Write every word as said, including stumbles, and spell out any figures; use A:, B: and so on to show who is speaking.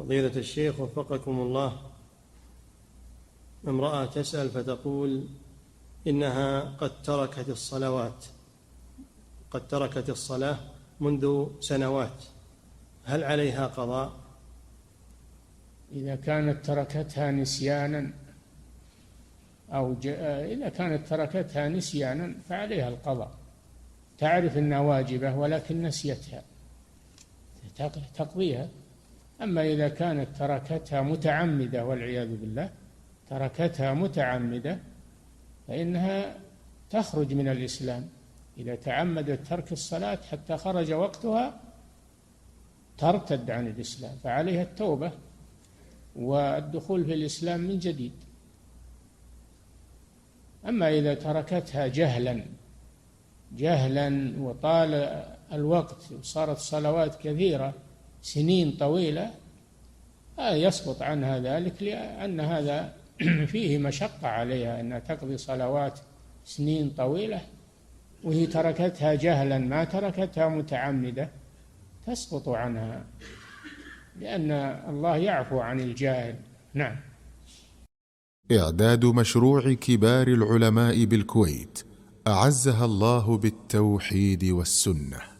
A: فضيلة الشيخ وفقكم الله، امرأة تسأل فتقول إنها قد تركت الصلوات قد تركت الصلاة منذ سنوات، هل عليها قضاء؟
B: إذا كانت تركتها نسيانا أو ج... إذا كانت تركتها نسيانا فعليها القضاء، تعرف أنها واجبة ولكن نسيتها تقضيها. أما إذا كانت تركتها متعمدة والعياذ بالله تركتها متعمدة فإنها تخرج من الإسلام. إذا تعمدت ترك الصلاة حتى خرج وقتها ترتد عن الإسلام، فعليها التوبة والدخول في الإسلام من جديد. أما إذا تركتها جهلا جهلا وطال الوقت وصارت صلوات كثيرة سنين طويلة يسقط عنها ذلك، لأن هذا فيه مشقة عليها أنها تقضي صلوات سنين طويلة وهي تركتها جهلا ما تركتها متعمدة، تسقط عنها، لأن الله يعفو عن الجاهل. نعم.
C: إعداد مشروع كبار العلماء بالكويت أعزها الله بالتوحيد والسنة.